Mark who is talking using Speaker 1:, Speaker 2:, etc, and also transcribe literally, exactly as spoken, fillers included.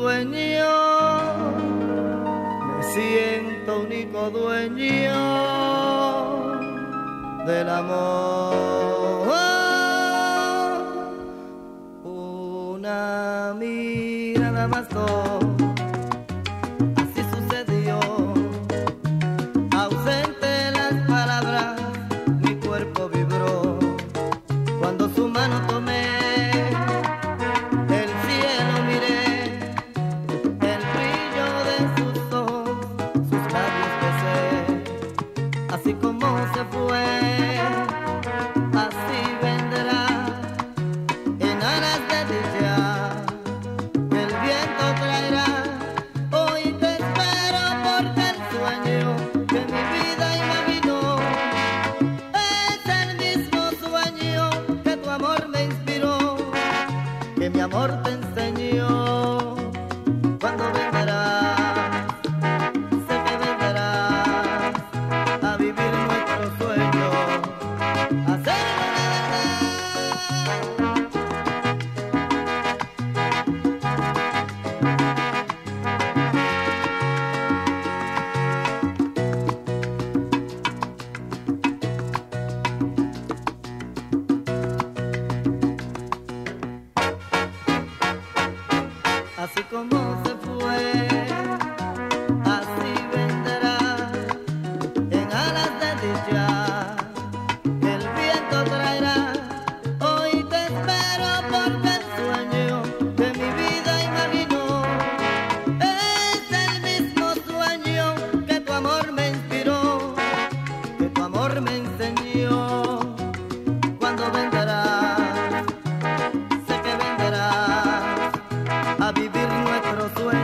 Speaker 1: sueño, me siento único dueño del amor. Una mirada bastó, así sucedió. Ausente las palabras, mi cuerpo vibró cuando su mano tomé. El cielo miré, el brillo de sus ojos, sus labios besé. Así como se fue, así vendrá, en alas de dicha que el viento traerá. Hoy te espero porque el sueño que mi vida imaginó es el mismo sueño que tu amor me inspiró, que mi amor te enseñó. Cuando vendrás, sé que vendrás a vivir nuestro sueño, a hacerlo la verdad. Así como se fue, así vendrá, en alas de dicha el viento traerá. Hoy te espero porque el sueño que mi vida imaginó es el mismo sueño que tu amor me inspiró, que tu amor me enseñó. Cuando vendrás, sé que vendrás a vivir nuestro sueño.